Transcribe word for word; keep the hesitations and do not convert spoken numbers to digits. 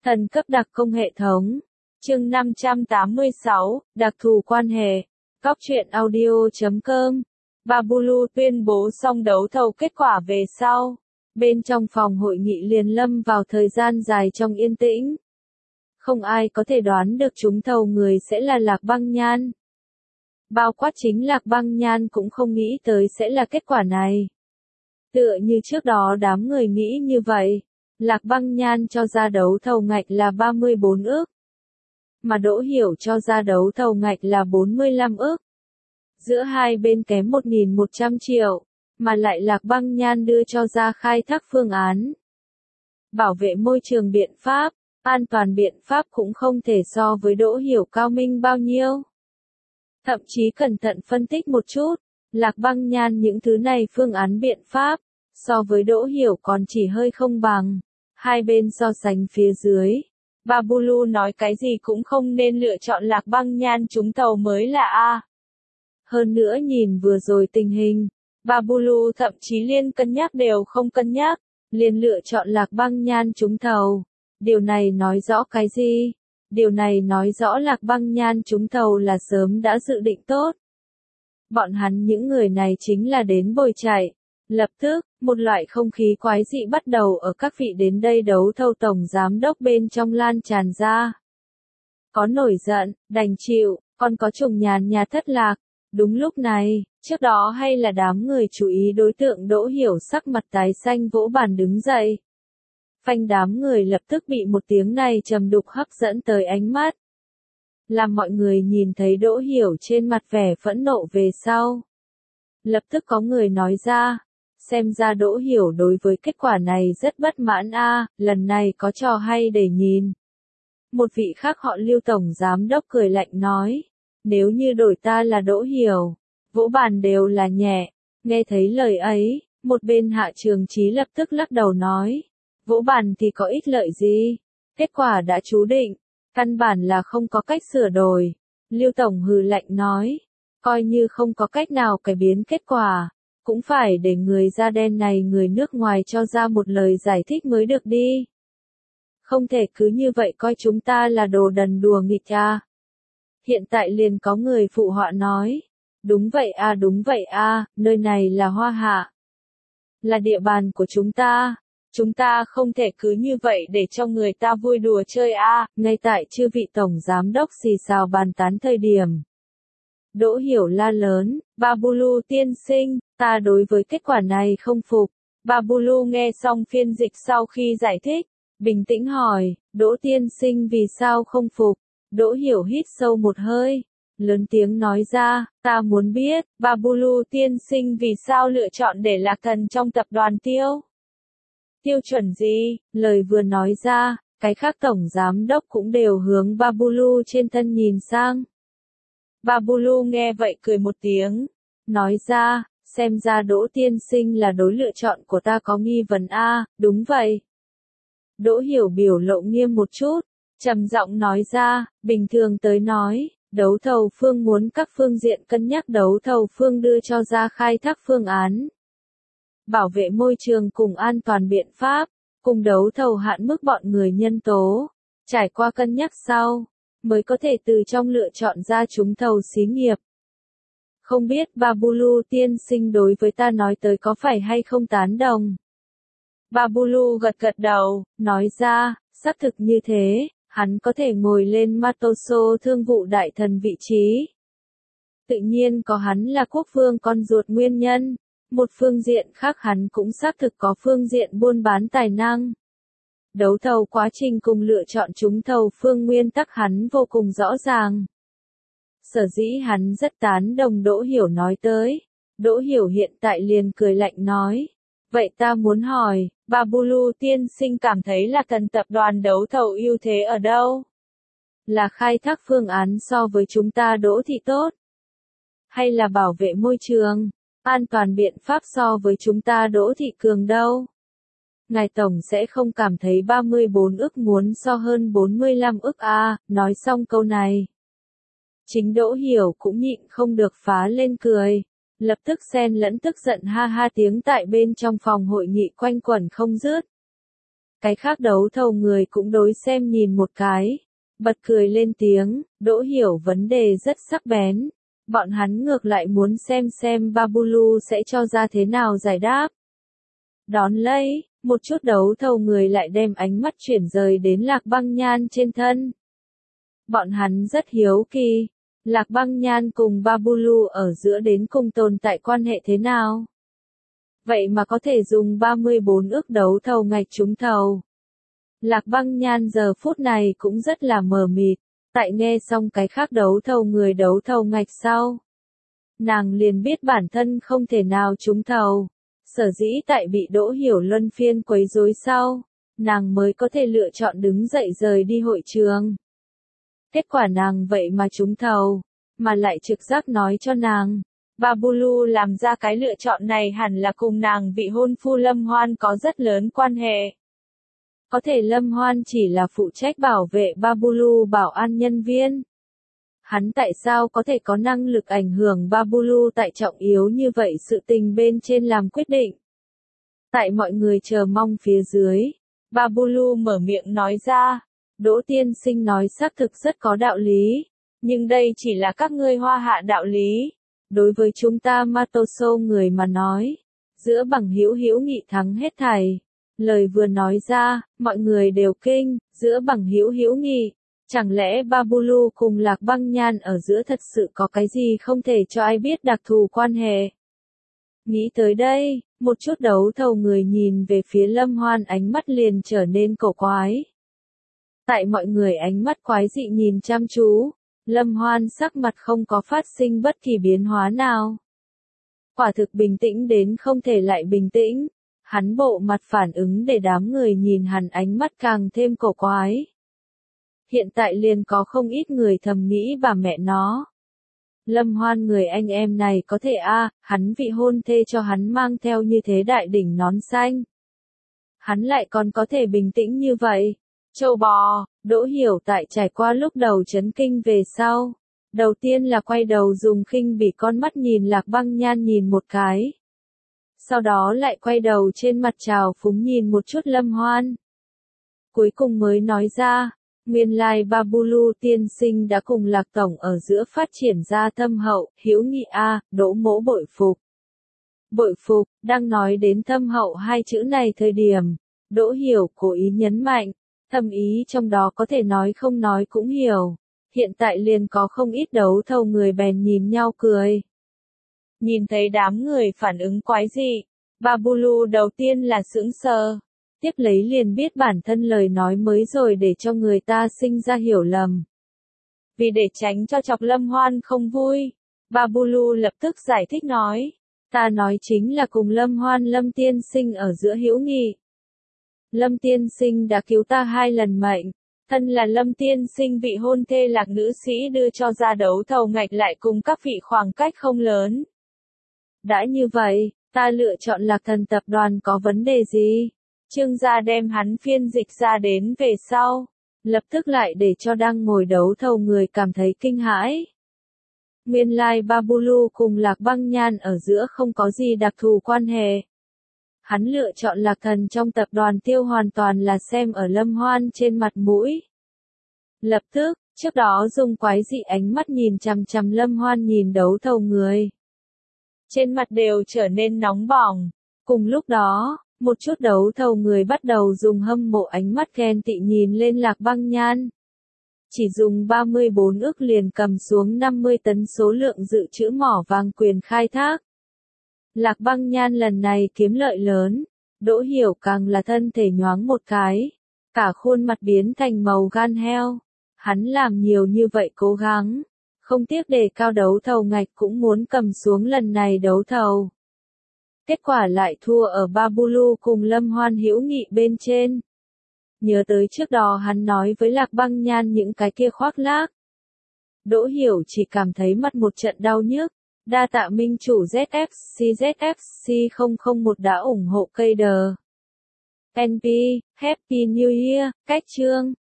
Thần cấp đặc công hệ thống. Chương năm trăm tám mươi sáu, đặc thù quan hệ. Góc truyện audio chấm com. Babulu tuyên bố xong đấu thầu kết quả về sau. Bên trong phòng hội nghị liền lâm vào thời gian dài trong yên tĩnh. Không ai có thể đoán được trúng thầu người sẽ là Lạc Băng Nhan. Bao quát chính Lạc Băng Nhan cũng không nghĩ tới sẽ là kết quả này. Tựa như trước đó đám người nghĩ như vậy. Lạc Băng Nhan cho ra đấu thầu ngạch là ba mươi bốn ức. Mà Đỗ Hiểu cho ra đấu thầu ngạch là bốn mươi lăm ức. Giữa hai bên kém một nghìn một trăm triệu, mà lại Lạc Băng Nhan đưa cho ra khai thác phương án. Bảo vệ môi trường biện pháp, an toàn biện pháp cũng không thể so với Đỗ Hiểu cao minh bao nhiêu. Thậm chí cẩn thận phân tích một chút, Lạc Băng Nhan những thứ này phương án biện pháp, so với Đỗ Hiểu còn chỉ hơi không bằng. Hai bên so sánh phía dưới. Babulu nói cái gì cũng không nên lựa chọn Lạc Băng Nhan trúng thầu mới là A. Hơn nữa nhìn vừa rồi tình hình, Babulu thậm chí liên cân nhắc đều không cân nhắc, liền lựa chọn Lạc Băng Nhan trúng thầu. Điều này nói rõ cái gì? Điều này nói rõ Lạc Băng Nhan trúng thầu là sớm đã dự định tốt. Bọn hắn những người này chính là đến bồi chạy. Lập tức, một loại không khí quái dị bắt đầu ở các vị đến đây đấu thầu tổng giám đốc bên trong lan tràn ra. Có nổi giận, đành chịu, còn có trùng nhàn nhà thất lạc. Đúng lúc này, trước đó hay là đám người chú ý đối tượng Đỗ Hiểu sắc mặt tái xanh vỗ bàn đứng dậy. Phanh đám người lập tức bị một tiếng này trầm đục hấp dẫn tới ánh mắt. Làm mọi người nhìn thấy Đỗ Hiểu trên mặt vẻ phẫn nộ về sau. Lập tức có người nói ra. Xem ra Đỗ Hiểu đối với kết quả này rất bất mãn a, à, lần này có trò hay để nhìn. Một vị khác họ Lưu tổng giám đốc cười lạnh nói, nếu như đổi ta là Đỗ Hiểu, vỗ bàn đều là nhẹ. Nghe thấy lời ấy, một bên Hạ Trường Chí lập tức lắc đầu nói, vỗ bàn thì có ích lợi gì? Kết quả đã chú định, căn bản là không có cách sửa đổi. Lưu tổng hừ lạnh nói, coi như không có cách nào cải biến kết quả. Cũng phải để người da đen này người nước ngoài cho ra một lời giải thích mới được đi. Không thể cứ như vậy coi chúng ta là đồ đần đùa nghịch à. Hiện tại liền có người phụ họa nói. Đúng vậy à đúng vậy à, nơi này là Hoa Hạ. Là địa bàn của chúng ta. Chúng ta không thể cứ như vậy để cho người ta vui đùa chơi à. Ngay tại chư vị tổng giám đốc xì xào bàn tán thời điểm. Đỗ Hiểu la lớn, Babulu tiên sinh, ta đối với kết quả này không phục. Babulu nghe xong phiên dịch sau khi giải thích, bình tĩnh hỏi, Đỗ tiên sinh vì sao không phục? Đỗ Hiểu hít sâu một hơi, lớn tiếng nói ra, ta muốn biết, Babulu tiên sinh vì sao lựa chọn để Lạc Thần trong tập đoàn Tiêu? Tiêu chuẩn gì? Lời vừa nói ra, cái khác tổng giám đốc cũng đều hướng Babulu trên thân nhìn sang. Babulu nghe vậy cười một tiếng, nói ra, xem ra Đỗ tiên sinh là đối lựa chọn của ta có nghi vấn a, à, đúng vậy. Đỗ Hiểu biểu lộ nghiêm một chút, trầm giọng nói ra, bình thường tới nói, đấu thầu phương muốn các phương diện cân nhắc đấu thầu phương đưa cho ra khai thác phương án. Bảo vệ môi trường cùng an toàn biện pháp, cùng đấu thầu hạn mức bọn người nhân tố, trải qua cân nhắc sau. Mới có thể từ trong lựa chọn ra trúng thầu xí nghiệp. Không biết Babulu tiên sinh đối với ta nói tới có phải hay không tán đồng. Babulu gật gật đầu, nói ra, xác thực như thế, hắn có thể ngồi lên Matoso thương vụ đại thần vị trí. Tự nhiên có hắn là quốc vương con ruột nguyên nhân, một phương diện khác hắn cũng xác thực có phương diện buôn bán tài năng. Đấu thầu quá trình cùng lựa chọn trúng thầu phương nguyên tắc hắn vô cùng rõ ràng. Sở dĩ hắn rất tán đồng Đỗ Hiểu nói tới. Đỗ Hiểu hiện tại liền cười lạnh nói. Vậy ta muốn hỏi, Babulu tiên sinh cảm thấy là thần tập đoàn đấu thầu ưu thế ở đâu? Là khai thác phương án so với chúng ta Đỗ thị tốt? Hay là bảo vệ môi trường, an toàn biện pháp so với chúng ta Đỗ thị cường đâu? Ngài Tổng sẽ không cảm thấy ba mươi bốn ức muốn so hơn bốn mươi lăm ức à, nói xong câu này. Chính Đỗ Hiểu cũng nhịn không được phá lên cười, lập tức xen lẫn tức giận ha ha tiếng tại bên trong phòng hội nghị quanh quẩn không dứt. Cái khác đấu thầu người cũng đối xem nhìn một cái, bật cười lên tiếng, Đỗ hiểu vấn đề rất sắc bén. Bọn hắn ngược lại muốn xem xem Babulu sẽ cho ra thế nào giải đáp. Đón lấy, một chút đấu thầu người lại đem ánh mắt chuyển rời đến Lạc Băng Nhan trên thân. Bọn hắn rất hiếu kỳ, Lạc Băng Nhan cùng Babulu ở giữa đến cùng tồn tại quan hệ thế nào? Vậy mà có thể dùng ba mươi bốn ước đấu thầu ngạch trúng thầu. Lạc Băng Nhan giờ phút này cũng rất là mờ mịt, tại nghe xong cái khác đấu thầu người đấu thầu ngạch sau. Nàng liền biết bản thân không thể nào trúng thầu, sở dĩ tại bị Đỗ Hiểu luân phiên quấy rối sau, nàng mới có thể lựa chọn đứng dậy rời đi hội trường. Kết quả nàng vậy mà trúng thầu, mà lại trực giác nói cho nàng, Babulu làm ra cái lựa chọn này hẳn là cùng nàng vị hôn phu Lâm Hoan có rất lớn quan hệ. Có thể Lâm Hoan chỉ là phụ trách bảo vệ Babulu bảo an nhân viên. Hắn tại sao có thể có năng lực ảnh hưởng Babulu tại trọng yếu như vậy sự tình bên trên làm quyết định? Tại mọi người chờ mong phía dưới, Babulu mở miệng nói ra, Đỗ tiên sinh nói xác thực rất có đạo lý, nhưng đây chỉ là các ngươi Hoa Hạ đạo lý. Đối với chúng ta Matoso người mà nói, giữa bằng hữu hữu nghị thắng hết thảy. Lời vừa nói ra, mọi người đều kinh, giữa bằng hữu hữu nghị, chẳng lẽ Babulu cùng Lạc Băng Nhan ở giữa thật sự có cái gì không thể cho ai biết đặc thù quan hệ? Nghĩ tới đây, một chút đấu thầu người nhìn về phía Lâm Hoan ánh mắt liền trở nên cổ quái. Tại mọi người ánh mắt quái dị nhìn chăm chú, Lâm Hoan sắc mặt không có phát sinh bất kỳ biến hóa nào. Quả thực bình tĩnh đến không thể lại bình tĩnh, hắn bộ mặt phản ứng để đám người nhìn hắn ánh mắt càng thêm cổ quái. Hiện tại liền có không ít người thầm nghĩ bà mẹ nó. Lâm Hoan người anh em này có thể a, à, hắn vị hôn thê cho hắn mang theo như thế đại đỉnh nón xanh. Hắn lại còn có thể bình tĩnh như vậy. Châu bò, Đỗ Hiểu tại trải qua lúc đầu chấn kinh về sau. Đầu tiên là quay đầu dùng khinh bỉ con mắt nhìn Lạc Băng Nhan nhìn một cái. Sau đó lại quay đầu trên mặt trào phúng nhìn một chút Lâm Hoan. Cuối cùng mới nói ra, nguyên lai Babulu tiên sinh đã cùng Lạc Tổng ở giữa phát triển ra thâm hậu, hữu nghị a, Đỗ mỗ bội phục. Bội phục, đang nói đến thâm hậu hai chữ này thời điểm, Đỗ Hiểu cố ý nhấn mạnh, thâm ý trong đó có thể nói không nói cũng hiểu. Hiện tại liền có không ít đấu thầu người bèn nhìn nhau cười. Nhìn thấy đám người phản ứng quái dị, Babulu đầu tiên là sững sờ, tiếp lấy liền biết bản thân lời nói mới rồi để cho người ta sinh ra hiểu lầm. Vì để tránh cho chọc Lâm Hoan không vui, Babulu lập tức giải thích nói, ta nói chính là cùng Lâm Hoan Lâm tiên sinh ở giữa hữu nghị. Lâm tiên sinh đã cứu ta hai lần mệnh, thân là Lâm tiên sinh vị hôn thê Lạc nữ sĩ đưa cho ra đấu thầu ngạch lại cùng các vị khoảng cách không lớn. Đã như vậy, ta lựa chọn Lạc Thần tập đoàn có vấn đề gì? Trương gia đem hắn phiên dịch ra đến về sau, lập tức lại để cho đang ngồi đấu thầu người cảm thấy kinh hãi. Nguyên lai Babulu cùng Lạc Băng Nhan ở giữa không có gì đặc thù quan hệ. Hắn lựa chọn Lạc Thần trong tập đoàn Tiêu hoàn toàn là xem ở Lâm Hoan trên mặt mũi. Lập tức, trước đó dùng quái dị ánh mắt nhìn chằm chằm Lâm Hoan nhìn đấu thầu người. Trên mặt đều trở nên nóng bỏng. Cùng lúc đó, một chút đấu thầu người bắt đầu dùng hâm mộ ánh mắt ghen tị nhìn lên Lạc Băng Nhan. Chỉ dùng ba mươi bốn ước liền cầm xuống năm mươi tấn số lượng dự trữ mỏ vàng quyền khai thác. Lạc Băng Nhan lần này kiếm lợi lớn, Đỗ Hiểu càng là thân thể nhoáng một cái, cả khuôn mặt biến thành màu gan heo. Hắn làm nhiều như vậy cố gắng, không tiếc đề cao đấu thầu ngạch cũng muốn cầm xuống lần này đấu thầu. Kết quả lại thua ở Babulu cùng Lâm Hoan hữu nghị bên trên. Nhớ tới trước đó hắn nói với Lạc Băng Nhan những cái kia khoác lác. Đỗ Hiểu chỉ cảm thấy mặt một trận đau nhức. Đa tạ minh chủ Z F C Z F C không không một đã ủng hộ cây đờ. en pê, Happy New Year, cách chương.